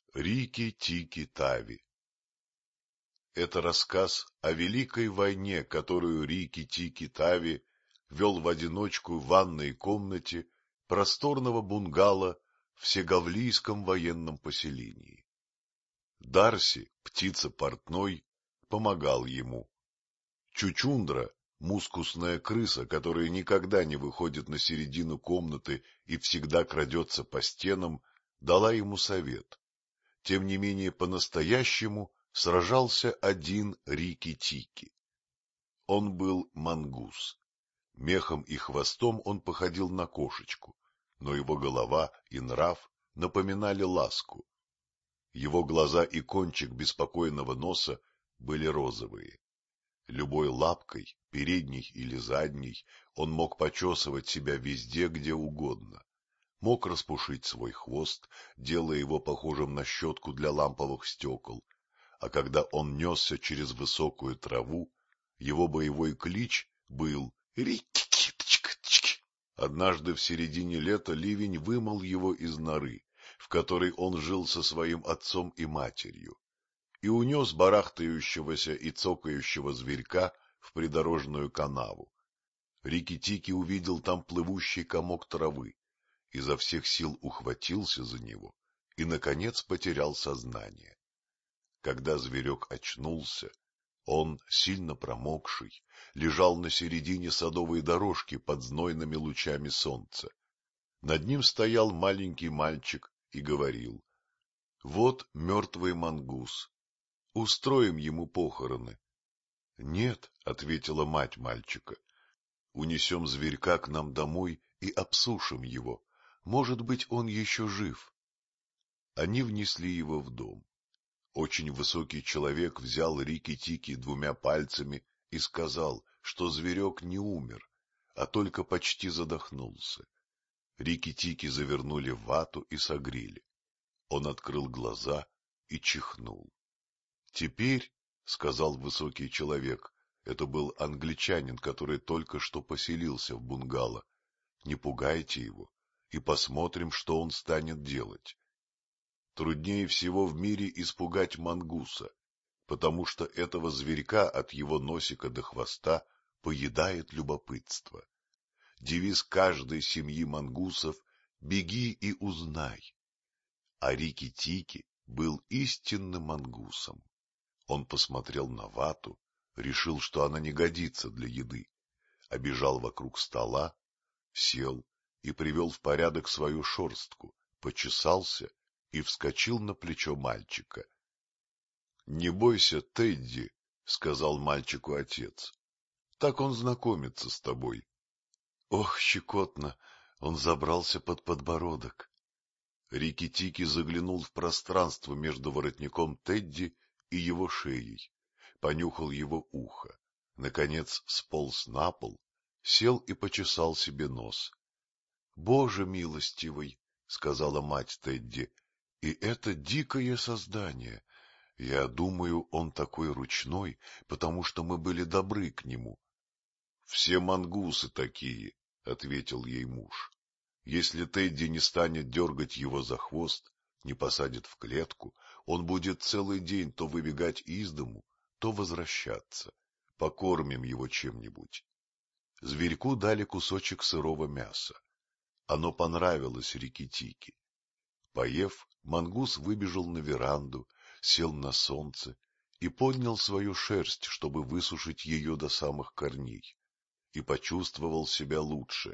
Рикки-Тикки-Тави. Это рассказ о великой войне, которую Рикки-Тикки-Тави вел в одиночку в ванной комнате просторного бунгало в сеговлийском военном поселении. Дарси, птица портной, помогал ему. Чучундра, мускусная крыса, которая никогда не выходит на середину комнаты и всегда крадется по стенам, дала ему совет. Тем не менее, по-настоящему сражался один Рикки-Тикки. Он был мангус. Мехом и хвостом он походил на кошечку, но его голова и нрав напоминали ласку. Его глаза и кончик беспокойного носа были розовые. Любой лапкой, передней или задней, он мог почесывать себя везде, где угодно. Мог распушить свой хвост, делая его похожим на щетку для ламповых стекол, а когда он несся через высокую траву, его боевой клич был «Рикки-Тикки-Тикки». Однажды в середине лета ливень вымыл его из норы, в которой он жил со своим отцом и матерью, и унес барахтающегося и цокающего зверька в придорожную канаву. Рикки-Тикки увидел там плывущий комок травы, изо всех сил ухватился за него и, наконец, потерял сознание. Когда зверек очнулся, он, сильно промокший, лежал на середине садовой дорожки под знойными лучами солнца. Над ним стоял маленький мальчик и говорил: — Вот мертвый мангус. Устроим ему похороны. — Нет, — ответила мать мальчика, — унесем зверька к нам домой и обсушим его. Может быть, он еще жив. Они внесли его в дом. Очень высокий человек взял Рикки-Тикки двумя пальцами и сказал, что зверек не умер, а только почти задохнулся. Рикки-Тикки завернули в вату и согрели. Он открыл глаза и чихнул. — Теперь, — сказал высокий человек, это был англичанин, который только что поселился в бунгало, — не пугайте его и посмотрим, что он станет делать. Труднее всего в мире испугать мангуса, потому что этого зверька от его носика до хвоста поедает любопытство. Девиз каждой семьи мангусов — «Беги и узнай». А Рикки-Тикки был истинным мангусом. Он посмотрел на вату, решил, что она не годится для еды, обежал вокруг стола, сел и привел в порядок свою шерстку, почесался и вскочил на плечо мальчика. — Не бойся, Тедди, — сказал мальчику отец, — так он знакомится с тобой. Ох, щекотно! Он забрался под подбородок. Рикки-Тикки заглянул в пространство между воротником Тедди и его шеей, понюхал его ухо, наконец сполз на пол, сел и почесал себе нос. — Боже милостивый! — сказала мать Тедди. — И это дикое создание! Я думаю, он такой ручной, потому что мы были добры к нему. — Все мангусы такие, — ответил ей муж. Если Тедди не станет дергать его за хвост, не посадит в клетку, он будет целый день то выбегать из дому, то возвращаться. Покормим его чем-нибудь. Зверьку дали кусочек сырого мяса. Оно понравилось Рикки-Тикки. Поев, мангус выбежал на веранду, сел на солнце и поднял свою шерсть, чтобы высушить ее до самых корней, и почувствовал себя лучше.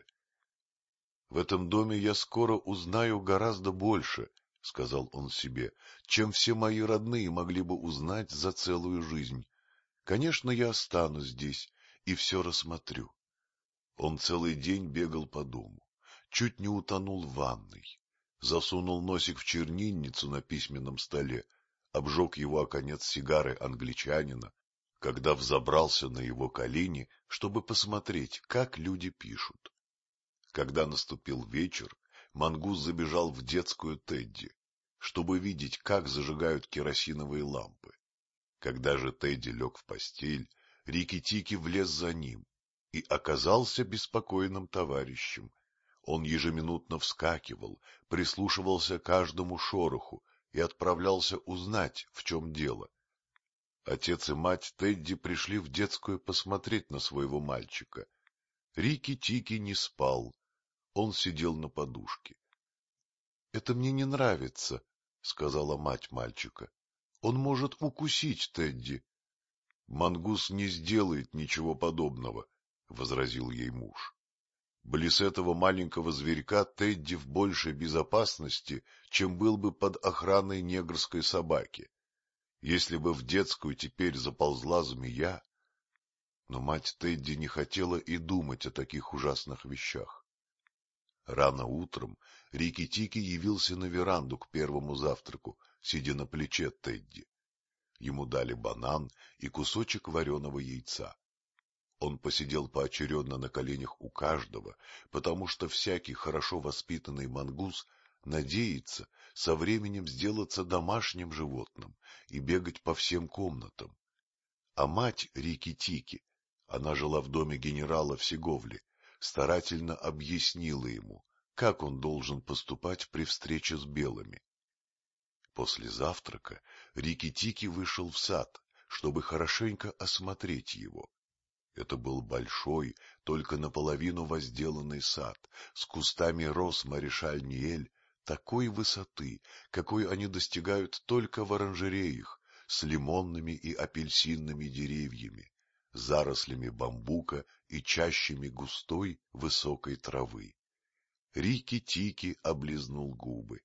— В этом доме я скоро узнаю гораздо больше, — сказал он себе, — чем все мои родные могли бы узнать за целую жизнь. Конечно, я останусь здесь и все рассмотрю. Он целый день бегал по дому, чуть не утонул в ванной, засунул носик в чернильницу на письменном столе, обжег его о конец сигары англичанина, когда взобрался на его колени, чтобы посмотреть, как люди пишут. Когда наступил вечер, мангус забежал в детскую Тедди, чтобы видеть, как зажигают керосиновые лампы. Когда же Тедди лег в постель, Рикки-Тикки влез за ним и оказался беспокойным товарищем. Он ежеминутно вскакивал, прислушивался к каждому шороху и отправлялся узнать, в чем дело. Отец и мать Тедди пришли в детскую посмотреть на своего мальчика. Рикки-Тикки не спал, он сидел на подушке. — Это мне не нравится, — сказала мать мальчика. — Он может укусить Тедди. — Мангус не сделает ничего подобного, — возразил ей муж. Близ этого маленького зверька Тедди в большей безопасности, чем был бы под охраной негрской собаки. Если бы в детскую теперь заползла змея... Но мать Тедди не хотела и думать о таких ужасных вещах. Рано утром Рикки-Тикки явился на веранду к первому завтраку, сидя на плече Тедди. Ему дали банан и кусочек вареного яйца. Он посидел поочередно на коленях у каждого, потому что всякий хорошо воспитанный мангус надеется со временем сделаться домашним животным и бегать по всем комнатам. А мать Рикки-Тикки, она жила в доме генерала в Сеговле, старательно объяснила ему, как он должен поступать при встрече с белыми. После завтрака Рикки-Тикки вышел в сад, чтобы хорошенько осмотреть его. Это был большой, только наполовину возделанный сад, с кустами роз Маришаль-Ниэль такой высоты, какой они достигают только в оранжереях, с лимонными и апельсинными деревьями, зарослями бамбука и чащами густой высокой травы. Рикки-Тикки облизнул губы.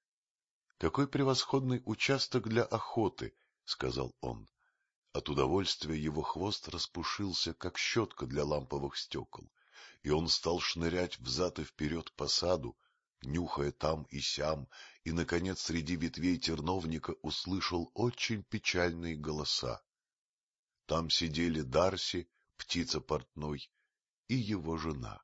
— Какой превосходный участок для охоты, — сказал он. От удовольствия его хвост распушился, как щетка для ламповых стекол, и он стал шнырять взад и вперед по саду, нюхая там и сям, и, наконец, среди ветвей терновника услышал очень печальные голоса. Там сидели Дарси, птица портной, и его жена.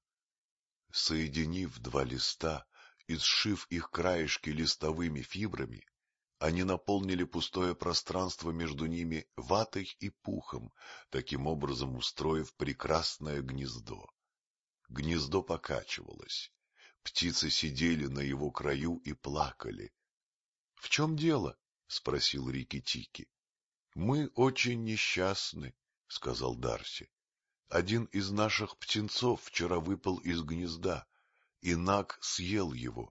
Соединив два листа и сшив их краешки листовыми фибрами, они наполнили пустое пространство между ними ватой и пухом, таким образом устроив прекрасное гнездо. Гнездо покачивалось. Птицы сидели на его краю и плакали. — В чем дело? — спросил Рикки-Тикки. — Мы очень несчастны, — сказал Дарси. — Один из наших птенцов вчера выпал из гнезда, и Наг съел его.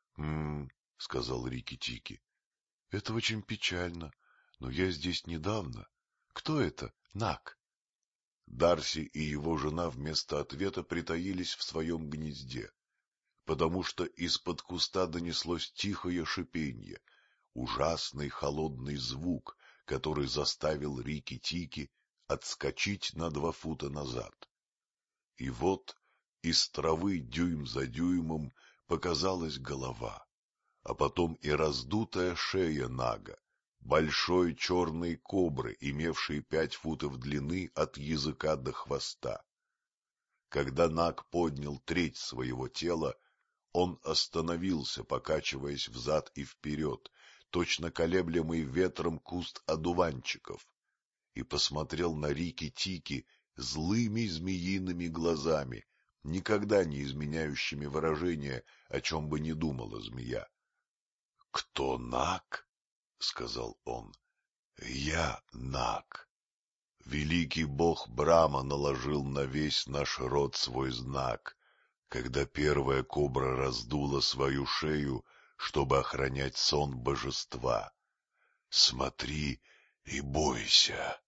— сказал Рикки-Тикки. — Это очень печально, но я здесь недавно. Кто это, Наг? Дарси и его жена вместо ответа притаились в своем гнезде, потому что из-под куста донеслось тихое шипенье, ужасный холодный звук, который заставил Рикки-Тикки отскочить на 2 фута назад. И вот из травы дюйм за дюймом показалась голова, а потом и раздутая шея Нага, большой черной кобры, имевшей 5 футов длины от языка до хвоста. Когда Наг поднял треть своего тела, он остановился, покачиваясь взад и вперед, точно колеблемый ветром куст одуванчиков, и посмотрел на Рикки-Тикки злыми змеиными глазами, никогда не изменяющими выражение, о чем бы ни думала змея. — Кто Наг? — сказал он. — Я Наг. Великий бог Брама наложил на весь наш род свой знак, когда первая кобра раздула свою шею, чтобы охранять сон божества. Смотри и бойся.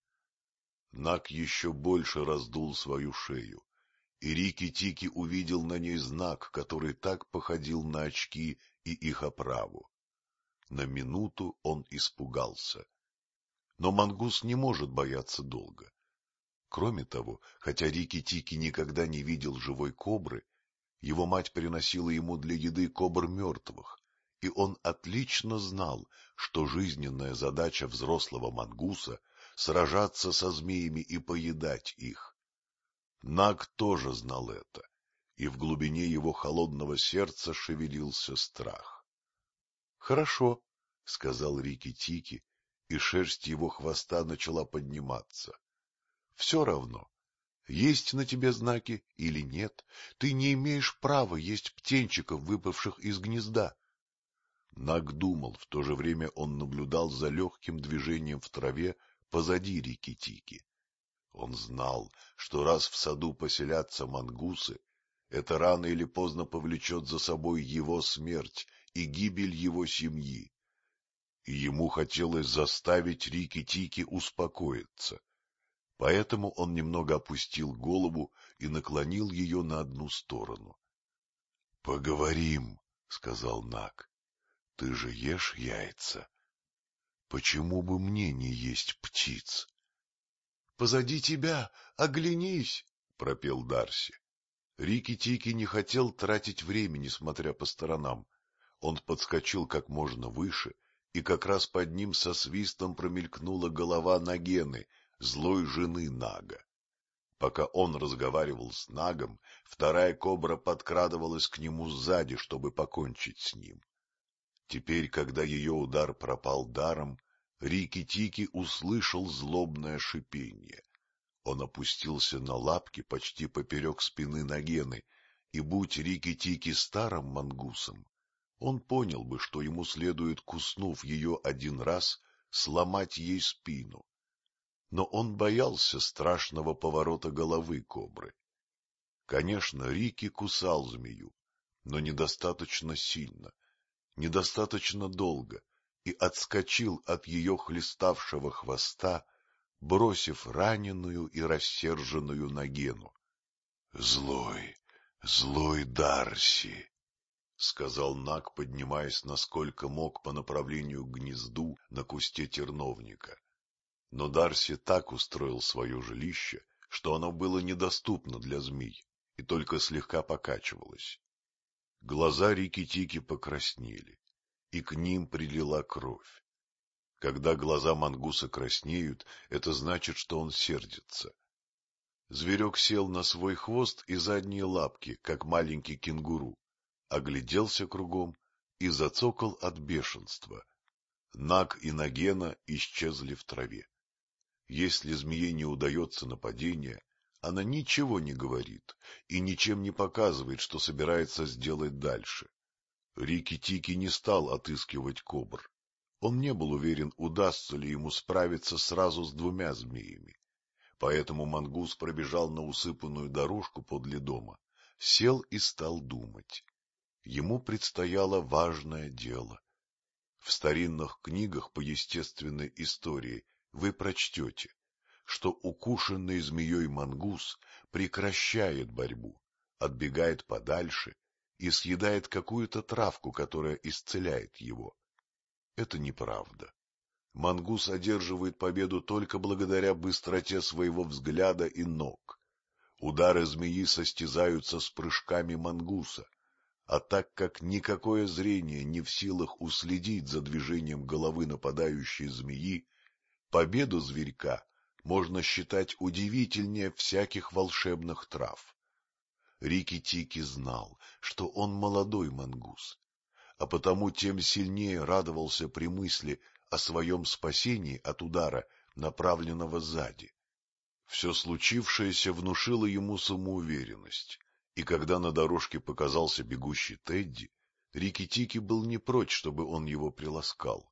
Наг еще больше раздул свою шею, и Рикки-Тикки увидел на ней знак, который так походил на очки и их оправу. На минуту он испугался. Но мангус не может бояться долго. Кроме того, хотя Рикки-Тикки никогда не видел живой кобры, его мать приносила ему для еды кобр мертвых, и он отлично знал, что жизненная задача взрослого мангуса — сражаться со змеями и поедать их. Наг тоже знал это, и в глубине его холодного сердца шевелился страх. — Хорошо, — сказал Рикки-Тикки, и шерсть его хвоста начала подниматься. — Все равно. Есть на тебе знаки или нет, ты не имеешь права есть птенчиков, выпавших из гнезда. Наг думал, в то же время он наблюдал за легким движением в траве позади Рикки-Тикки. Он знал, что раз в саду поселятся мангусы, это рано или поздно повлечет за собой его смерть и гибель его семьи. И ему хотелось заставить Рикки-Тикки успокоиться. Поэтому он немного опустил голову и наклонил ее на одну сторону. — Поговорим, — сказал Наг. — Ты же ешь яйца. Почему бы мне не есть птиц? — Позади тебя, оглянись, — пропел Дарси. Рикки-Тикки не хотел тратить времени, смотря по сторонам. Он подскочил как можно выше, и как раз под ним со свистом промелькнула голова Нагены, злой жены Нага. Пока он разговаривал с Нагом, вторая кобра подкрадывалась к нему сзади, чтобы покончить с ним. Теперь, когда ее удар пропал даром, Рикки-Тикки услышал злобное шипение. Он опустился на лапки почти поперек спины Нагены, и будь Рикки-Тикки старым мангусом, он понял бы, что ему следует, куснув ее один раз, сломать ей спину. Но он боялся страшного поворота головы кобры. Конечно, Рикки кусал змею, но недостаточно сильно, недостаточно долго, и отскочил от ее хлеставшего хвоста, бросив раненую и рассерженную Нагену. — Злой, злой Дарси! — сказал Наг, поднимаясь насколько мог по направлению к гнезду на кусте терновника. Но Дарси так устроил свое жилище, что оно было недоступно для змей и только слегка покачивалось. Глаза Рикки-Тикки покраснели, и к ним прилила кровь. Когда глаза мангуса краснеют, это значит, что он сердится. Зверек сел на свой хвост и задние лапки, как маленький кенгуру, огляделся кругом и зацокал от бешенства. Наг и Нагена исчезли в траве. Если змее не удается нападение, она ничего не говорит и ничем не показывает, что собирается сделать дальше. Рикки-Тикки не стал отыскивать кобр. Он не был уверен, удастся ли ему справиться сразу с двумя змеями. Поэтому мангус пробежал на усыпанную дорожку подле дома, сел и стал думать. Ему предстояло важное дело. В старинных книгах по естественной истории вы прочтете, что укушенный змеей мангус прекращает борьбу, отбегает подальше и съедает какую-то травку, которая исцеляет его. Это неправда. Мангус одерживает победу только благодаря быстроте своего взгляда и ног. Удары змеи состязаются с прыжками мангуса, а так как никакое зрение не в силах уследить за движением головы нападающей змеи, победу зверька можно считать удивительнее всяких волшебных трав. Рикки-Тикки знал, что он молодой мангус, а потому тем сильнее радовался при мысли о своем спасении от удара, направленного сзади. Все случившееся внушило ему самоуверенность, и когда на дорожке показался бегущий Тедди, Рикки-Тикки был не прочь, чтобы он его приласкал.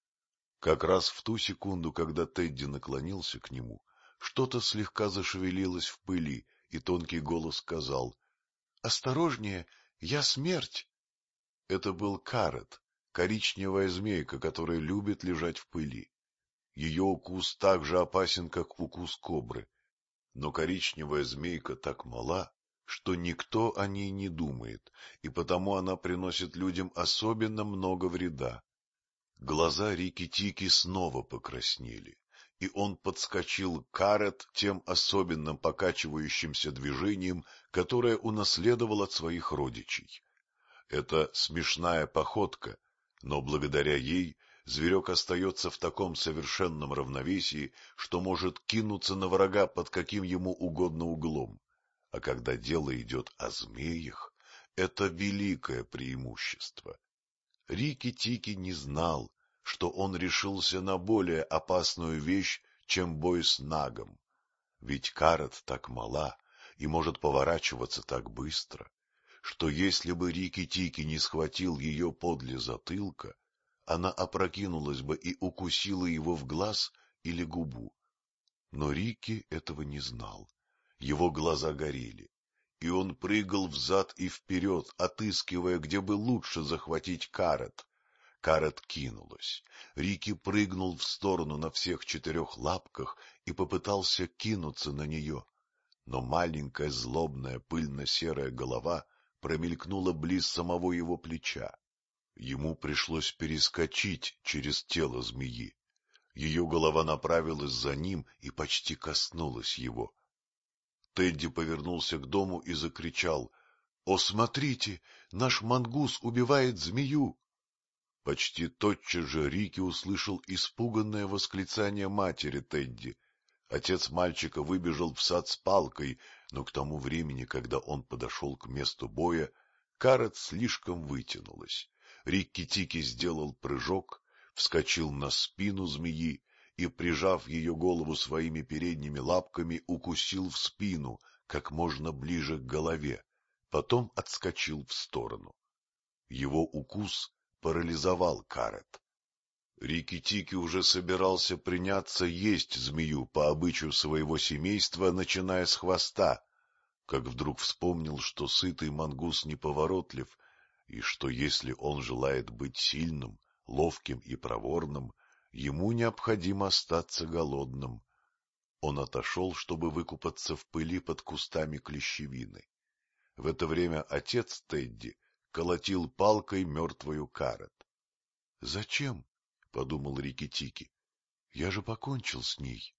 Как раз в ту секунду, когда Тедди наклонился к нему, что-то слегка зашевелилось в пыли, и тонкий голос сказал: — Осторожнее, я смерть! Это был Карет, коричневая змейка, которая любит лежать в пыли. Ее укус так же опасен, как укус кобры. Но коричневая змейка так мала, что никто о ней не думает, и потому она приносит людям особенно много вреда. Глаза Рикки-Тикки снова покраснели, и он подскочил к Карет тем особенным покачивающимся движением, которое унаследовал от своих родичей. Это смешная походка, но благодаря ей зверек остается в таком совершенном равновесии, что может кинуться на врага под каким ему угодно углом. А когда дело идет о змеях, это великое преимущество. Рикки-Тикки не знал, что он решился на более опасную вещь, чем бой с Нагом. Ведь Карет так мала и может поворачиваться так быстро, что если бы Рикки-Тикки не схватил ее подле затылка, она опрокинулась бы и укусила его в глаз или губу. Но Рикки этого не знал. Его глаза горели, и он прыгал взад и вперед, отыскивая, где бы лучше захватить Карет. Карет кинулась. Рикки прыгнул в сторону на всех 4 лапках и попытался кинуться на нее. Но маленькая злобная пыльно-серая голова промелькнула близ самого его плеча. Ему пришлось перескочить через тело змеи. Ее голова направилась за ним и почти коснулась его. Тедди повернулся к дому и закричал: — О, смотрите, наш мангус убивает змею! Почти тотчас же Рикки услышал испуганное восклицание матери Тедди. Отец мальчика выбежал в сад с палкой, но к тому времени, когда он подошел к месту боя, Карет слишком вытянулась. Рикки-Тикки сделал прыжок, вскочил на спину змеи и, прижав ее голову своими передними лапками, укусил в спину, как можно ближе к голове, потом отскочил в сторону. Его укус парализовал Карет. Рикки-Тикки уже собирался приняться есть змею по обычаю своего семейства, начиная с хвоста, как вдруг вспомнил, что сытый мангус неповоротлив, и что если он желает быть сильным, ловким и проворным, ему необходимо остаться голодным. Он отошел, чтобы выкупаться в пыли под кустами клещевины. В это время отец Тедди колотил палкой мертвую Карет. — Зачем? — подумал Рикки-Тикки. — Я же покончил с ней.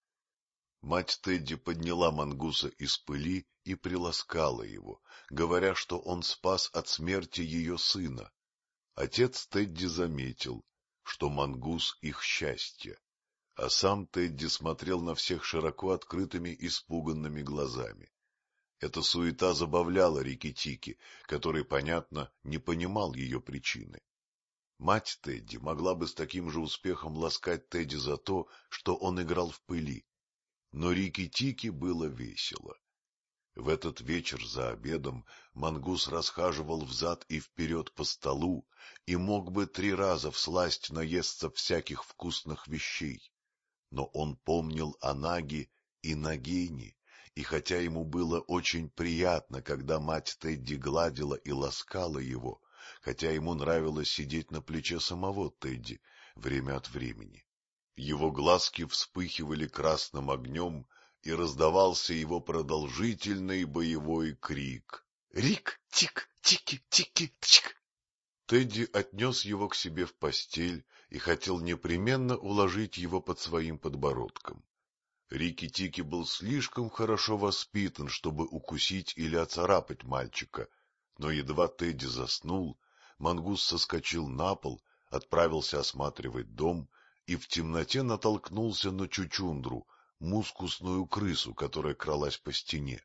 Мать Тедди подняла мангуса из пыли и приласкала его, говоря, что он спас от смерти ее сына. Отец Тедди заметил, что мангус — их счастье, а сам Тедди смотрел на всех широко открытыми испуганными глазами. Эта суета забавляла Рикки-Тикки, который, понятно, не понимал ее причины. Мать Тедди могла бы с таким же успехом ласкать Тедди за то, что он играл в пыли. Но Рикки-Тикки было весело. В этот вечер за обедом мангус расхаживал взад и вперед по столу и мог бы 3 раза всласть наесться всяких вкусных вещей. Но он помнил о Наге и Нагине, и хотя ему было очень приятно, когда мать Тедди гладила и ласкала его, хотя ему нравилось сидеть на плече самого Тедди время от времени, его глазки вспыхивали красным огнем, и раздавался его продолжительный боевой крик: «Рик-тик, тики-тики-тик!». Тедди отнес его к себе в постель и хотел непременно уложить его под своим подбородком. Рикки-Тикки был слишком хорошо воспитан, чтобы укусить или оцарапать мальчика, но едва Тедди заснул, мангус соскочил на пол, отправился осматривать дом и в темноте натолкнулся на Чучундру, мускусную крысу, которая кралась по стене.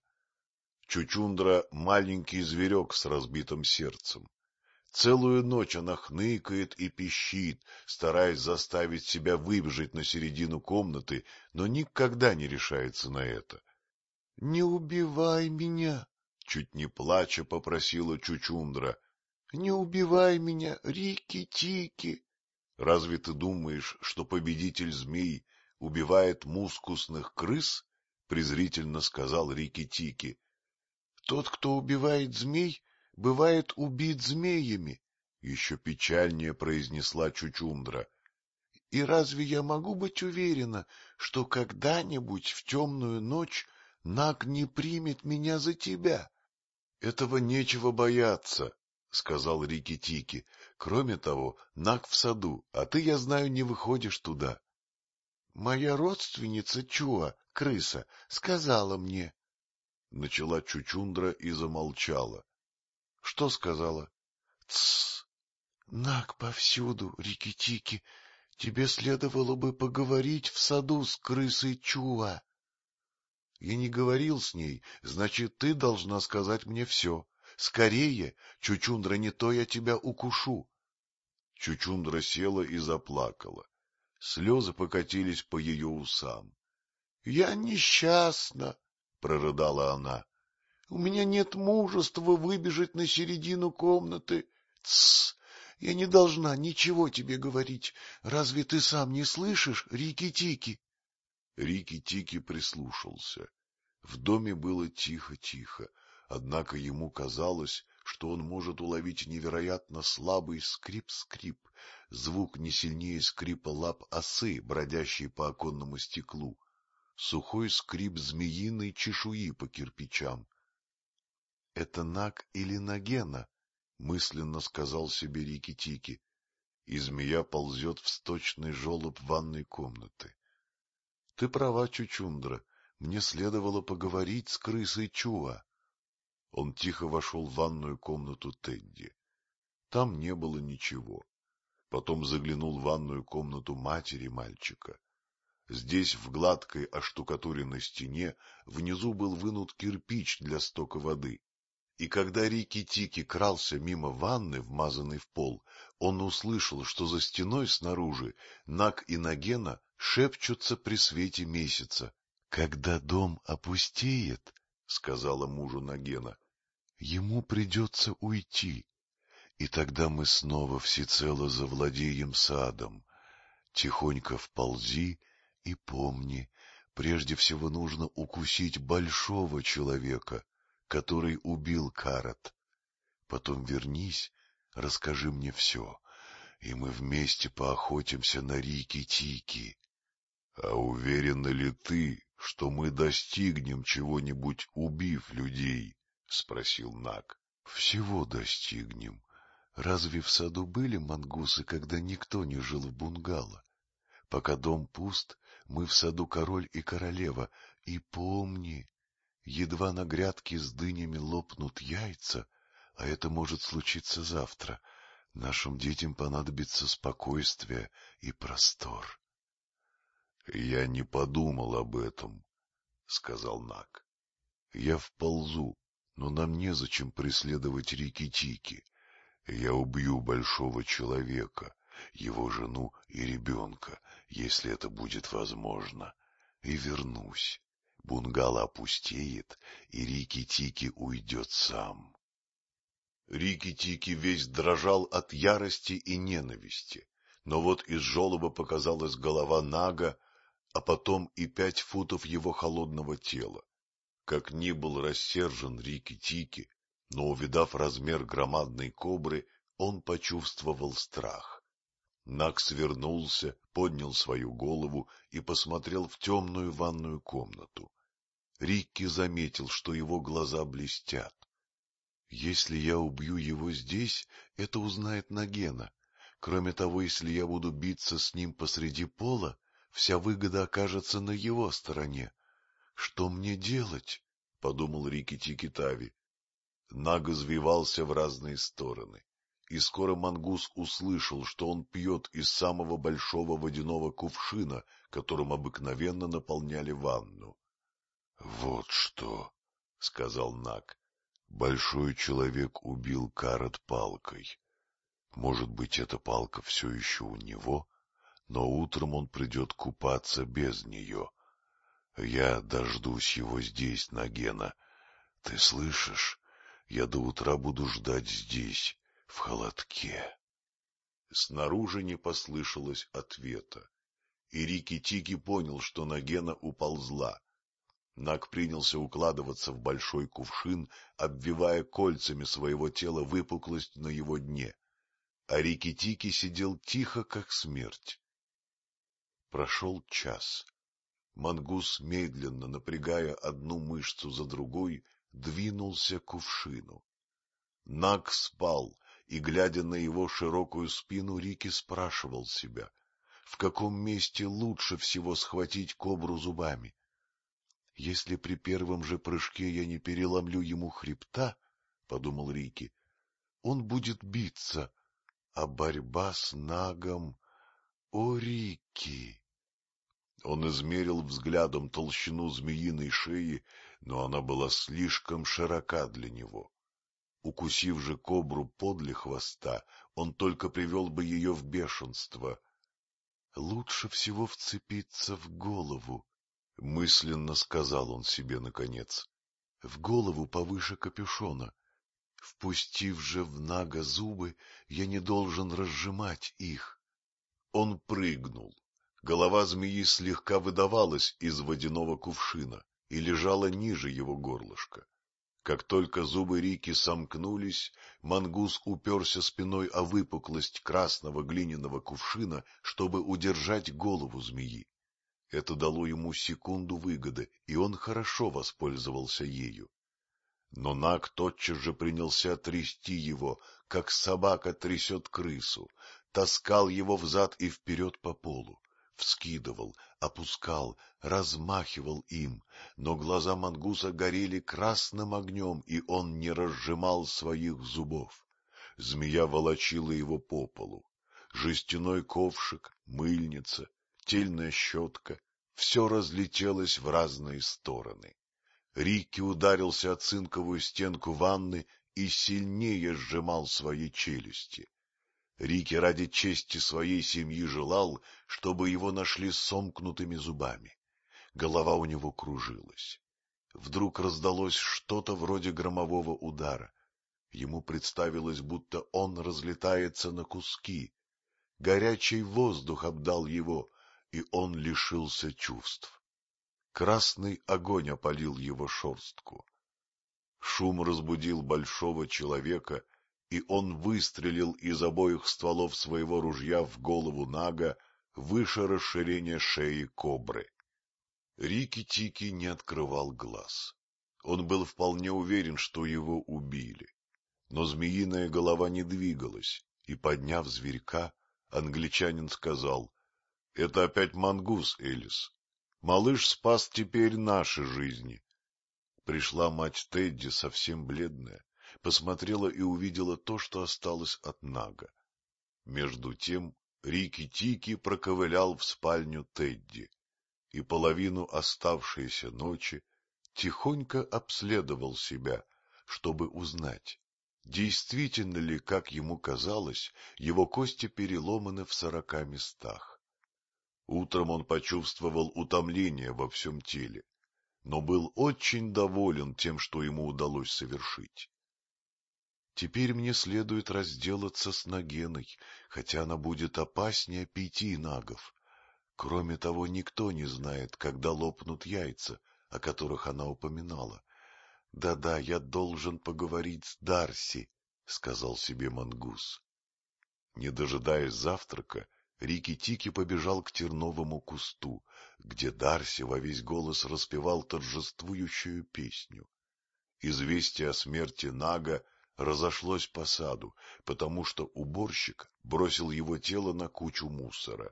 Чучундра — маленький зверек с разбитым сердцем. Целую ночь она хныкает и пищит, стараясь заставить себя выбежать на середину комнаты, но никогда не решается на это. — Не убивай меня! — чуть не плача попросила Чучундра. — Не убивай меня, Рикки-Тикки! Разве ты думаешь, что победитель змей убивает мускусных крыс? — презрительно сказал Рикки-Тикки. — Тот, кто убивает змей, бывает убит змеями, — еще печальнее произнесла Чучундра. — И разве я могу быть уверена, что когда-нибудь в темную ночь Наг не примет меня за тебя? — Этого нечего бояться, — сказал Рикки-Тикки. — Кроме того, Наг в саду, а ты, я знаю, не выходишь туда. — Моя родственница Чуа, крыса, сказала мне. Начала Чучундра и замолчала. — Что сказала? — Тссс! Наг повсюду, Рикки-Тикки. Тебе следовало бы поговорить в саду с крысой Чуа. — Я не говорил с ней, значит, ты должна сказать мне все. Скорее, Чучундра, не то я тебя укушу. Чучундра села и заплакала. Слезы покатились по ее усам. — Я несчастна, — прорыдала она. У меня нет мужества выбежать на середину комнаты. Тссс! Я не должна ничего тебе говорить. Разве ты сам не слышишь, Рикки-Тикки? Рикки-Тикки прислушался. В доме было тихо-тихо, однако ему казалось, что он может уловить невероятно слабый скрип-скрип, звук не сильнее скрипа лап осы, бродящей по оконному стеклу, сухой скрип змеиной чешуи по кирпичам. — Это Наг или Нагена? — мысленно сказал себе Рикки-Тикки, и змея ползет в сточный желоб ванной комнаты. — Ты права, Чучундра, мне следовало поговорить с крысой Чуа. Он тихо вошел в ванную комнату Тедди. Там не было ничего. Потом заглянул в ванную комнату матери мальчика. Здесь, в гладкой оштукатуренной стене, внизу был вынут кирпич для стока воды. И когда Рикки-Тикки крался мимо ванны, вмазанной в пол, он услышал, что за стеной снаружи Наг и Нагена шепчутся при свете месяца. — Когда дом опустеет, — сказала мужу Нагена, — ему придется уйти, и тогда мы снова всецело завладеем садом. Тихонько вползи и помни, прежде всего нужно укусить большого человека, который убил Карат. Потом вернись, расскажи мне все, и мы вместе поохотимся на Рикки-Тикки. — А уверена ли ты, что мы достигнем чего-нибудь, убив людей? — спросил Наг. — Всего достигнем. Разве в саду были мангусы, когда никто не жил в бунгало? Пока дом пуст, мы в саду король и королева. И помни, едва на грядке с дынями лопнут яйца, а это может случиться завтра, нашим детям понадобится спокойствие и простор. — Я не подумал об этом, — сказал Наг. — Я вползу, но нам незачем преследовать Рикки-Тикки. Я убью большого человека, его жену и ребенка, если это будет возможно, и вернусь. Бунгало опустеет, и Рикки-Тикки уйдет сам. Рикки-Тикки весь дрожал от ярости и ненависти, но вот из желоба показалась голова Нага, а потом и 5 футов его холодного тела. Как ни был рассержен Рикки-Тикки, но, увидав размер громадной кобры, он почувствовал страх. Наг свернулся, поднял свою голову и посмотрел в темную ванную комнату. Рикки заметил, что его глаза блестят. Если я убью его здесь, это узнает Нагена. Кроме того, если я буду биться с ним посреди пола, вся выгода окажется на его стороне. Что мне делать? — подумал Рикки-Тикки Тави. Наг извивался в разные стороны, и скоро мангус услышал, что он пьет из самого большого водяного кувшина, которым обыкновенно наполняли ванну. — Вот что, — сказал Наг, — большой человек убил Карат палкой. Может быть, эта палка все еще у него, но утром он придет купаться без нее. Я дождусь его здесь, Нагена. Ты слышишь? Я до утра буду ждать здесь, в холодке. Снаружи не послышалось ответа, и Рикки-Тикки понял, что Нагена уползла. Наг принялся укладываться в большой кувшин, обвивая кольцами своего тела выпуклость на его дне, а Рикки-Тикки сидел тихо, как смерть. Прошел час. Мангус, медленно напрягая одну мышцу за другой, двинулся к кувшину. Наг спал, и, глядя на его широкую спину, Рикки спрашивал себя, в каком месте лучше всего схватить кобру зубами. Если при первом же прыжке я не переломлю ему хребта, — подумал Рикки, — он будет биться, а борьба с Нагом... О, Рикки! Он измерил взглядом толщину змеиной шеи, но она была слишком широка для него. Укусив же кобру подле хвоста, он только привел бы ее в бешенство. — Лучше всего вцепиться в голову, — мысленно сказал он себе наконец. в голову повыше капюшона. Впустив же в Нага зубы, я не должен разжимать их. Он прыгнул. Голова змеи слегка выдавалась из водяного кувшина и лежала ниже его горлышка. Как только зубы Рики сомкнулись, мангус уперся спиной о выпуклость красного глиняного кувшина, чтобы удержать голову змеи. Это дало ему секунду выгоды, и он хорошо воспользовался ею. Но Наг тотчас же принялся трясти его, как собака трясет крысу, таскал его взад и вперед по полу, вскидывал, опускал, размахивал им, но глаза мангуса горели красным огнем, и он не разжимал своих зубов. Змея волочила его по полу. Жестяной ковшик, мыльница, тельная щетка — все разлетелось в разные стороны. Рикки ударился о цинковую стенку ванны и сильнее сжимал свои челюсти. Рикки ради чести своей семьи желал, чтобы его нашли с сомкнутыми зубами. Голова у него кружилась. Вдруг раздалось что-то вроде громового удара. Ему представилось, будто он разлетается на куски. Горячий воздух обдал его, и он лишился чувств. Красный огонь опалил его шерстку. Шум разбудил большого человека, и он выстрелил из обоих стволов своего ружья в голову Нага выше расширения шеи кобры. Рикки-Тикки не открывал глаз. Он был вполне уверен, что его убили. Но змеиная голова не двигалась, и, подняв зверька, англичанин сказал: — Это опять мангус, Элис. Малыш спас теперь наши жизни. Пришла мать Тедди, совсем бледная, посмотрела и увидела то, что осталось от Нага. Между тем Рикки-Тикки проковылял в спальню Тедди и половину оставшейся ночи тихонько обследовал себя, чтобы узнать, действительно ли, как ему казалось, его кости переломаны в 40 местах. Утром он почувствовал утомление во всем теле, но был очень доволен тем, что ему удалось совершить. Теперь мне следует разделаться с Нагеной, хотя она будет опаснее 5 нагов. Кроме того, никто не знает, когда лопнут яйца, о которых она упоминала. Да-да, я должен поговорить с Дарси, — сказал себе мангус. Не дожидаясь завтрака, Рикки-Тикки побежал к терновому кусту, где Дарси во весь голос распевал торжествующую песню. Известие о смерти Нага разошлось по саду, потому что уборщик бросил его тело на кучу мусора.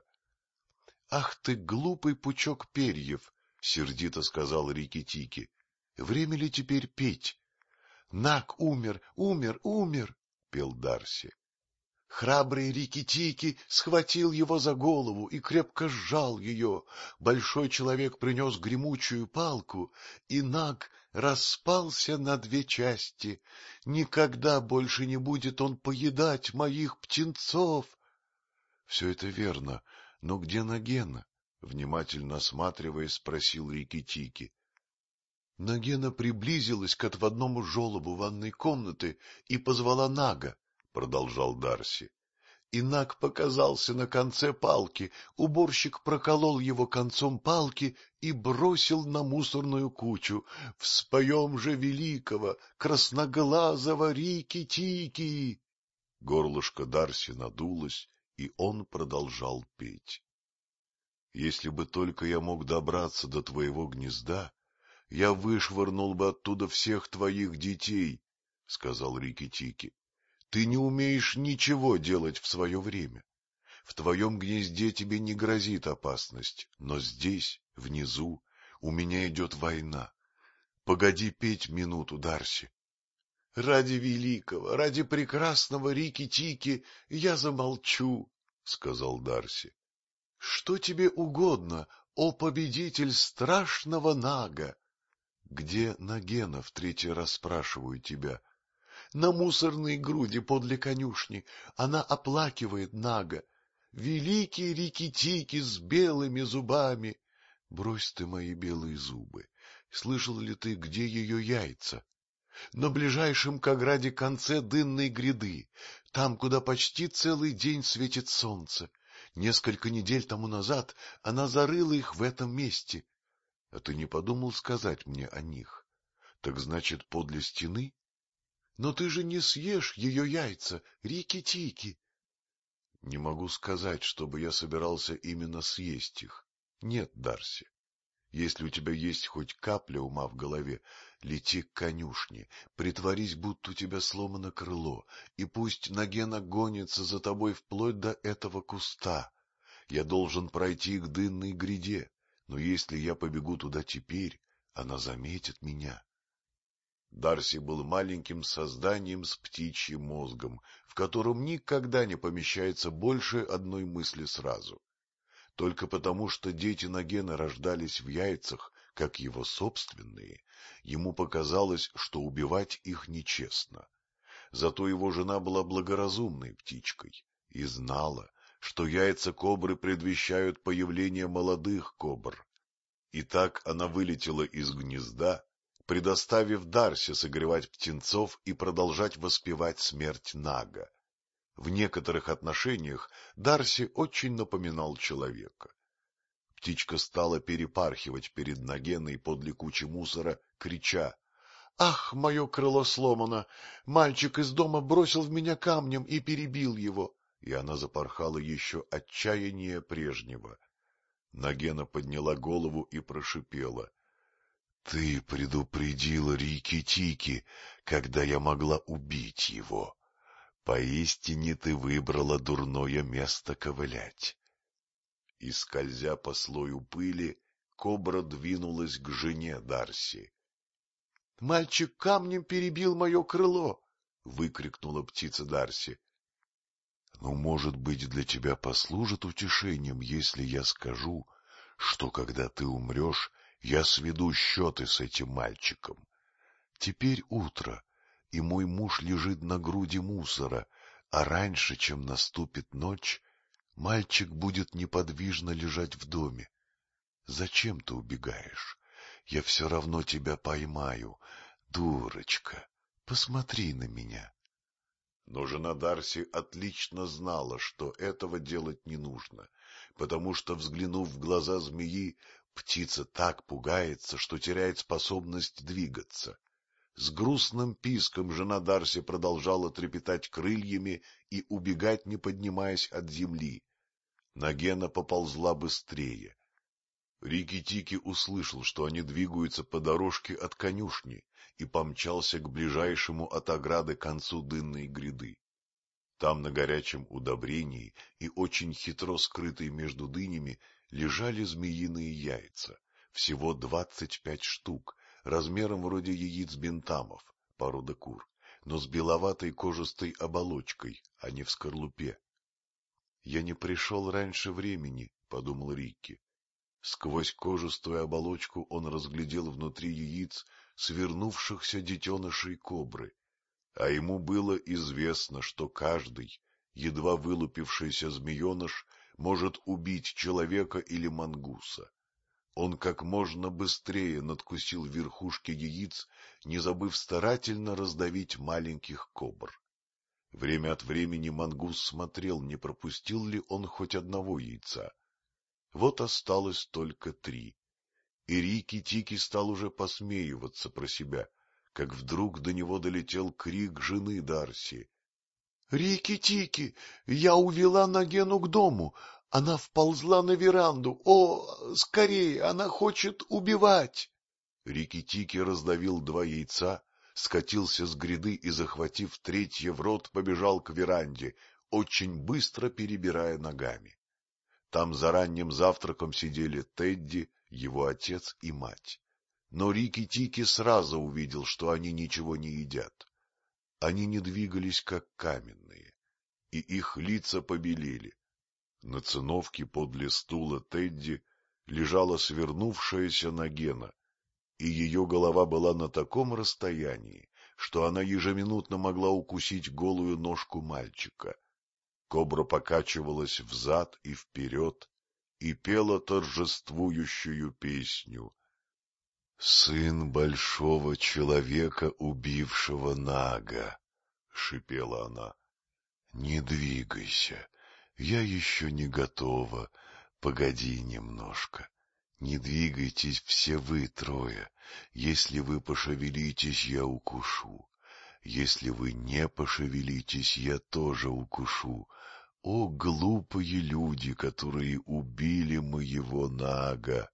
— Ах ты, глупый пучок перьев! — сердито сказал Рикки-Тикки. — Время ли теперь петь? — Наг умер, умер, умер! — пел Дарси. Храбрый Рикки-Тикки схватил его за голову и крепко сжал ее. Большой человек принес гремучую палку, и Наг распался на 2 части. Никогда больше не будет он поедать моих птенцов. — Все это верно, но где Нагена? — внимательно осматриваясь, спросил Рикки-Тикки. Нагена приблизилась к отводному желобу ванной комнаты и позвала Нага, — продолжал Дарси. И Наг показался на конце палки, уборщик проколол его концом палки и бросил на мусорную кучу. Вспоем же великого, красноглазого Рикки-Тикки! Горлышко Дарси надулось, и он продолжал петь. — Если бы только я мог добраться до твоего гнезда, я вышвырнул бы оттуда всех твоих детей, — сказал Рикки-Тикки. — Ты не умеешь ничего делать в свое время. В твоем гнезде тебе не грозит опасность, но здесь, внизу, у меня идет война. Погоди петь минуту, Дарси. — Ради великого, ради прекрасного Рикки-Тикки я замолчу, — сказал Дарси. — Что тебе угодно, о победитель страшного Нага? — Где Нагена, в 3-й раз спрашиваю тебя? — На мусорной груди подле конюшни. Она оплакивает Нага. Великий Рикки-Тикки с белыми зубами. Брось ты мои белые зубы. Слышал ли ты, где ее яйца? На ближайшем к ограде конце дынной гряды, там, куда почти целый день светит солнце. Несколько недель тому назад она зарыла их в этом месте. А ты не подумал сказать мне о них? Так значит, подле стены? Но ты же не съешь ее яйца, Рикки-Тикки. Не могу сказать, чтобы я собирался именно съесть их. Нет, Дарси. Если у тебя есть хоть капля ума в голове, лети к конюшне, притворись, будто у тебя сломано крыло, и пусть Нагена гонится за тобой вплоть до этого куста. Я должен пройти к дынной гряде, но если я побегу туда теперь, она заметит меня. Дарси был маленьким созданием с птичьим мозгом, в котором никогда не помещается больше одной мысли сразу. Только потому, что дети Нагена рождались в яйцах, как его собственные, ему показалось, что убивать их нечестно. Зато его жена была благоразумной птичкой и знала, что яйца кобры предвещают появление молодых кобр. И так она вылетела из гнезда, предоставив Дарси согревать птенцов и продолжать воспевать смерть Нага. В некоторых отношениях Дарси очень напоминал человека. Птичка стала перепархивать перед Нагеной подле кучи мусора, крича: «Ах, мое крыло сломано! Мальчик из дома бросил в меня камнем и перебил его!» И она запорхала еще отчаяннее прежнего. Нагена подняла голову и прошипела: «Ты предупредила Рикки-Тикки, когда я могла убить его. Поистине ты выбрала дурное место ковылять». И, скользя по слою пыли, кобра двинулась к жене Дарси. — Мальчик камнем перебил мое крыло! — выкрикнула птица Дарси. — Ну, может быть, для тебя послужит утешением, если я скажу, что, когда ты умрешь, я сведу счеты с этим мальчиком. Теперь утро, и мой муж лежит на груди мусора, а раньше, чем наступит ночь, мальчик будет неподвижно лежать в доме. Зачем ты убегаешь? Я все равно тебя поймаю. Дурочка, посмотри на меня. Но жена Дарси отлично знала, что этого делать не нужно, потому что, взглянув в глаза змеи, птица так пугается, что теряет способность двигаться. С грустным писком жена Дарси продолжала трепетать крыльями и убегать, не поднимаясь от земли. Нагена поползла быстрее. Рикки-Тикки услышал, что они двигаются по дорожке от конюшни, и помчался к ближайшему от ограды концу дынной гряды. Там, на горячем удобрении и очень хитро скрытые между дынями, лежали змеиные яйца, всего 25 штук, размером вроде яиц бентамов, порода кур, но с беловатой кожистой оболочкой, а не в скорлупе. — Я не пришел раньше времени, — подумал Рикки. Сквозь кожистую оболочку он разглядел внутри яиц свернувшихся детенышей кобры, а ему было известно, что каждый, едва вылупившийся змееныш, может убить человека или мангуса. Он как можно быстрее надкусил верхушки яиц, не забыв старательно раздавить маленьких кобр. Время от времени мангус смотрел, не пропустил ли он хоть одного яйца. Вот осталось только 3. И Рикки-Тикки стал уже посмеиваться про себя, как вдруг до него долетел крик жены Дарси. — Рикки-Тикки, я увела Нагену к дому. Она вползла на веранду. О, скорее, она хочет убивать! Рикки-Тикки раздавил 2 яйца, скатился с гряды и, захватив 3 в рот, побежал к веранде, очень быстро перебирая ногами. Там за ранним завтраком сидели Тедди, его отец и мать. Но Рикки-Тикки сразу увидел, что они ничего не едят. Они не двигались, как каменные, и их лица побелели. На циновке подле стула Тедди лежала свернувшаяся Нагена, и ее голова была на таком расстоянии, что она ежеминутно могла укусить голую ножку мальчика. Кобра покачивалась взад и вперед и пела торжествующую песню. — Сын большого человека, убившего Нага, — шипела она. — Не двигайся, я еще не готова, погоди немножко. Не двигайтесь все вы трое. Если вы пошевелитесь, я укушу. Если вы не пошевелитесь, я тоже укушу. О, глупые люди, которые убили моего Нага!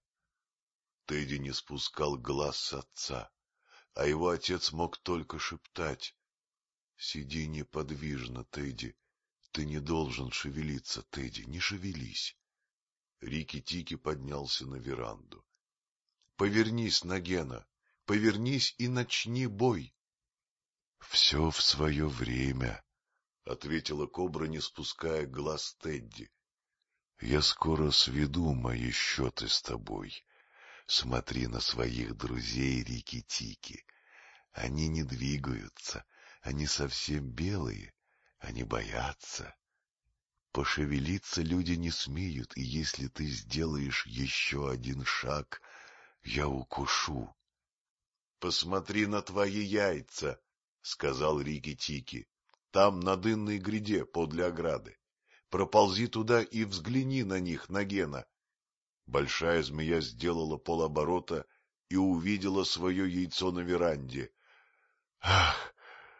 Тедди не спускал глаз с отца, а его отец мог только шептать: — Сиди неподвижно, Тедди. Ты не должен шевелиться, Тедди, не шевелись. Рикки-Тикки поднялся на веранду. — Повернись, Нагена, повернись и начни бой. — Все в свое время, — ответила кобра, не спуская глаз Тедди. — Я скоро сведу мои счеты с тобой. Смотри на своих друзей, Рикки-Тикки. Они не двигаются, они совсем белые, они боятся. Пошевелиться люди не смеют, и если ты сделаешь еще один шаг, я укушу. — Посмотри на твои яйца, — сказал Рикки-Тикки. — Там на дынной гряде подле ограды. Проползи туда и взгляни на них, Нагена. Большая змея сделала полоборота и увидела свое яйцо на веранде. — Ах,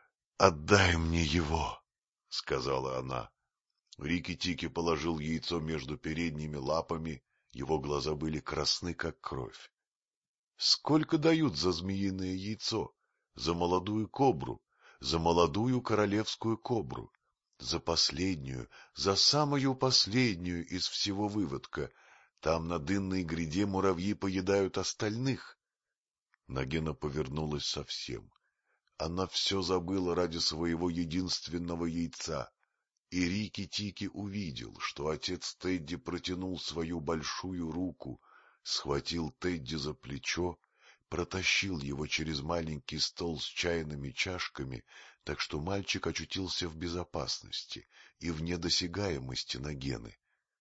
отдай мне его, — сказала она. Рикки-Тикки положил яйцо между передними лапами, его глаза были красны, как кровь. — Сколько дают за змеиное яйцо? За молодую кобру, за молодую королевскую кобру, за последнюю, за самую последнюю из всего выводка. Там на дынной гряде муравьи поедают остальных. Нагена повернулась совсем. Она все забыла ради своего единственного яйца. И Рикки-Тикки увидел, что отец Тедди протянул свою большую руку, схватил Тедди за плечо, протащил его через маленький стол с чайными чашками, так что мальчик очутился в безопасности и вне досягаемости Нагены.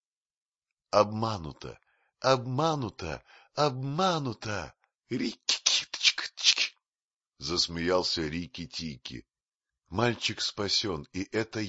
Обмануто, обмануто, обмануто! Рикки-Тички! Засмеялся Рикки-Тикки. Мальчик спасен, и это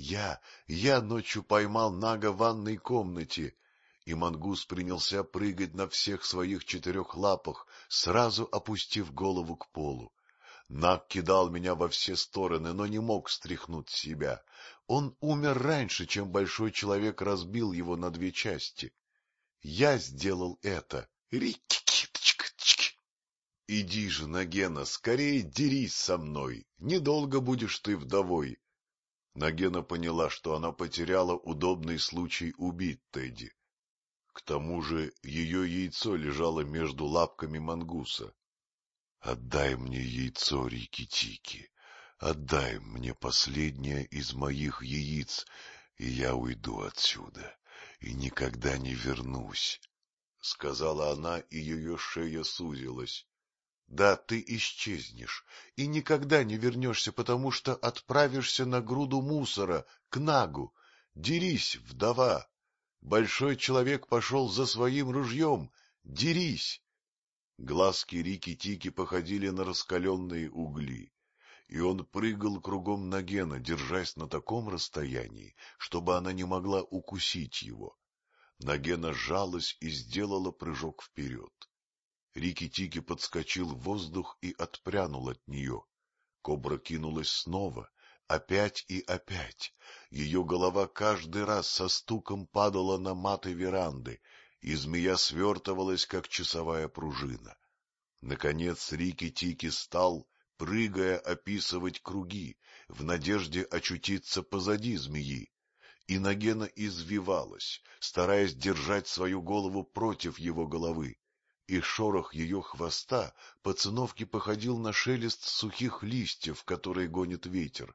я ночью поймал Нага в ванной комнате. И мангус принялся прыгать на всех своих 4 лапах, сразу опустив голову к полу. Наг кидал меня во все стороны, но не мог стряхнуть себя. Он умер раньше, чем большой человек разбил его на 2 части. Я сделал это. Рикки-Тички! Иди же, Нагена, скорее дерись со мной, недолго будешь ты вдовой. Нагена поняла, что она потеряла удобный случай убить Тедди. К тому же ее яйцо лежало между лапками мангуса. — Отдай мне яйцо, Рикки-Тикки, отдай мне последнее из моих яиц, и я уйду отсюда, и никогда не вернусь, — сказала она, и ее шея сузилась. — Да, ты исчезнешь и никогда не вернешься, потому что отправишься на груду мусора, к Нагу. Дерись, вдова! Большой человек пошел за своим ружьем. Дерись! Глазки Рикки-Тикки походили на раскаленные угли, и он прыгал кругом Нагена, держась на таком расстоянии, чтобы она не могла укусить его. Нагена сжалась и сделала прыжок вперед. Рикки-Тикки подскочил в воздух и отпрянул от нее. Кобра кинулась снова, опять и опять. Ее голова каждый раз со стуком падала на маты веранды, и змея свертывалась, как часовая пружина. Наконец Рикки-Тикки стал, прыгая, описывать круги, в надежде очутиться позади змеи. И Нагена извивалась, стараясь держать свою голову против его головы, и шорох ее хвоста по циновке походил на шелест сухих листьев, которые гонит ветер.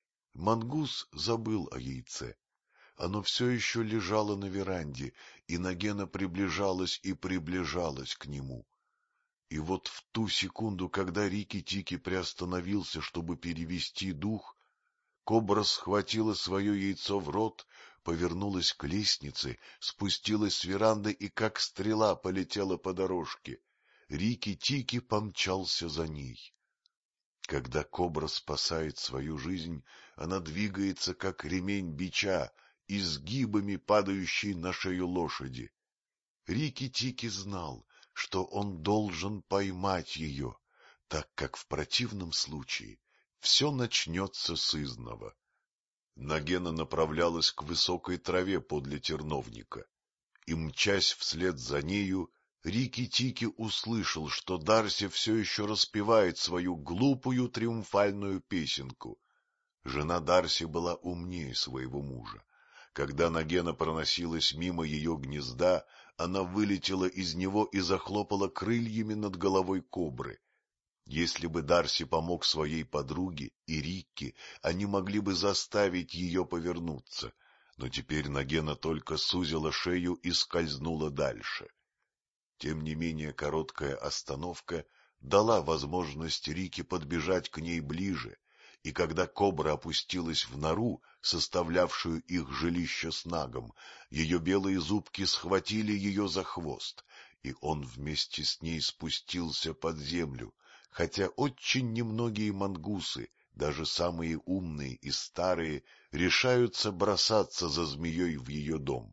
Мангус забыл о яйце. Оно все еще лежало на веранде, и Нагена приближалась и приближалась к нему. И вот в ту секунду, когда Рикки-Тикки приостановился, чтобы перевести дух, кобра схватила свое яйцо в рот, повернулась к лестнице, спустилась с веранды и, как стрела, полетела по дорожке. Рикки-Тикки помчался за ней. Когда кобра спасает свою жизнь, она двигается, как ремень бича, изгибами падающей на шею лошади. Рикки-Тикки знал, что он должен поймать ее, так как в противном случае все начнется сызнова. Нагена направлялась к высокой траве подле терновника, и, мчась вслед за нею, Рикки-Тикки услышал, что Дарси все еще распевает свою глупую триумфальную песенку. Жена Дарси была умнее своего мужа. Когда Нагена проносилась мимо ее гнезда, она вылетела из него и захлопала крыльями над головой кобры. Если бы Дарси помог своей подруге и Рикки, они могли бы заставить ее повернуться, но теперь Нагена только сузила шею и скользнула дальше. Тем не менее короткая остановка дала возможность Рикки подбежать к ней ближе, и когда кобра опустилась в нору, составлявшую их жилище с Нагом, ее белые зубки схватили ее за хвост, и он вместе с ней спустился под землю, хотя очень немногие мангусы, даже самые умные и старые, решаются бросаться за змеей в ее дом.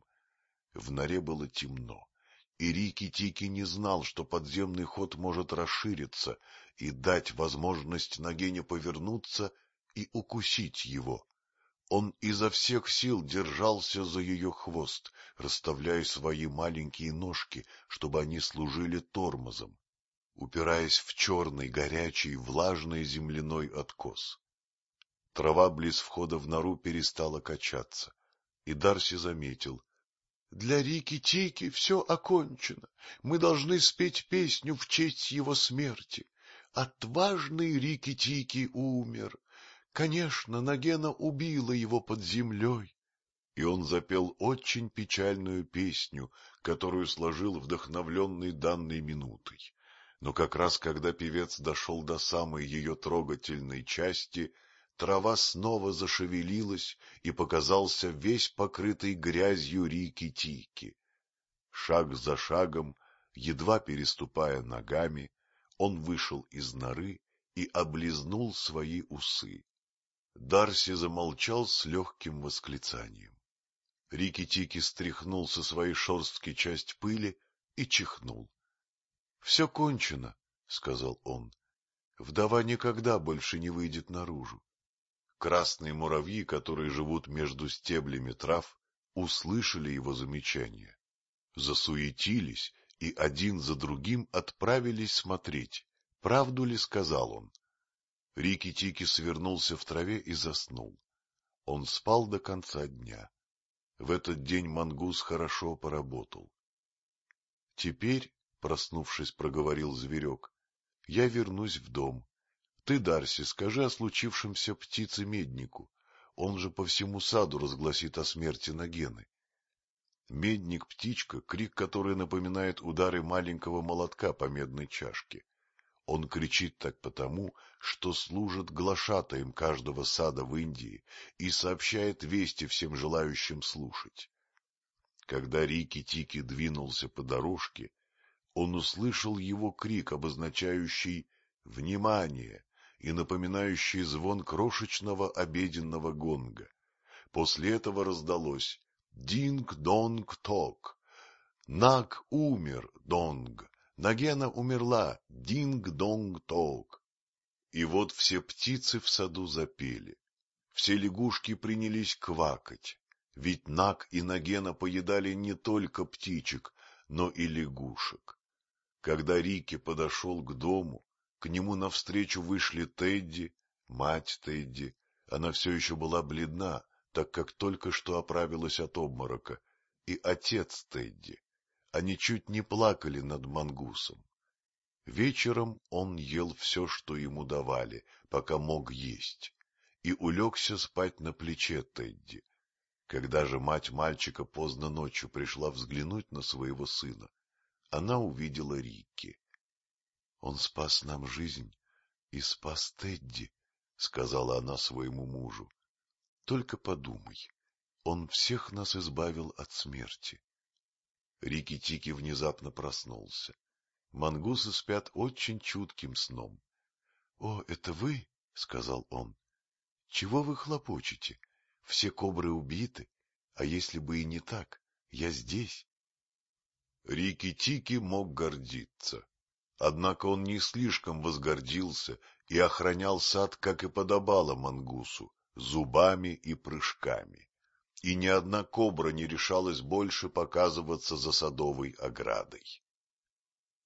В норе было темно, и Рикки-Тикки не знал, что подземный ход может расшириться и дать возможность Нагене повернуться и укусить его. Он изо всех сил держался за ее хвост, расставляя свои маленькие ножки, чтобы они служили тормозом, упираясь в черный, горячий, влажный земляной откос. Трава близ входа в нору перестала качаться, и Дарси заметил: для Рикки-Тикки все окончено. Мы должны спеть песню в честь его смерти. Отважный Рикки-Тикки умер. Конечно, Нагена убила его под землей. И он запел очень печальную песню, которую сложил вдохновленный данной минутой. Но как раз когда певец дошел до самой ее трогательной части, трава снова зашевелилась, и показался весь покрытый грязью Рикки-Тикки. Шаг за шагом, едва переступая ногами, он вышел из норы и облизнул свои усы. Дарси замолчал с легким восклицанием. Рикки-Тикки стряхнул со своей шерстки часть пыли и чихнул. — Все кончено, — сказал он. — Вдова никогда больше не выйдет наружу. Красные муравьи, которые живут между стеблями трав, услышали его замечание, засуетились и один за другим отправились смотреть, правду ли сказал он. Рикки-Тикки свернулся в траве и заснул. Он спал до конца дня. В этот день мангус хорошо поработал. — Теперь, проснувшись, проговорил зверек, — я вернусь в дом. Ты, Дарси, скажи о случившемся птице-меднику. Он же по всему саду разгласит о смерти Нагены. Медник — птичка, крик которой напоминает удары маленького молотка по медной чашке. Он кричит так потому, что служит глашатаем каждого сада в Индии и сообщает вести всем желающим слушать. Когда Рикки-Тикки двинулся по дорожке, он услышал его крик, обозначающий «Внимание!» и напоминающий звон крошечного обеденного гонга. После этого раздалось «Динг-донг-ток». Наг умер, донг. Нагена умерла, динг-донг-ток. И вот все птицы в саду запели. Все лягушки принялись квакать, ведь Наг и Нагена поедали не только птичек, но и лягушек. Когда Рикки подошел к дому, к нему навстречу вышли Тедди, мать Тедди. Она все еще была бледна, так как только что оправилась от обморока, и отец Тедди. Они чуть не плакали над мангусом. Вечером он ел все, что ему давали, пока мог есть, и улегся спать на плече Тедди. Когда же мать мальчика поздно ночью пришла взглянуть на своего сына, она увидела Рикки. — Он спас нам жизнь и спас Тедди, — сказала она своему мужу. — Только подумай, он всех нас избавил от смерти. Рикки-Тикки внезапно проснулся. Мангусы спят очень чутким сном. — О, это вы? — сказал он. — Чего вы хлопочете? Все кобры убиты, а если бы и не так, я здесь. Рикки-Тикки мог гордиться. Однако он не слишком возгордился и охранял сад, как и подобало мангусу, зубами и прыжками. И ни одна кобра не решалась больше показываться за садовой оградой.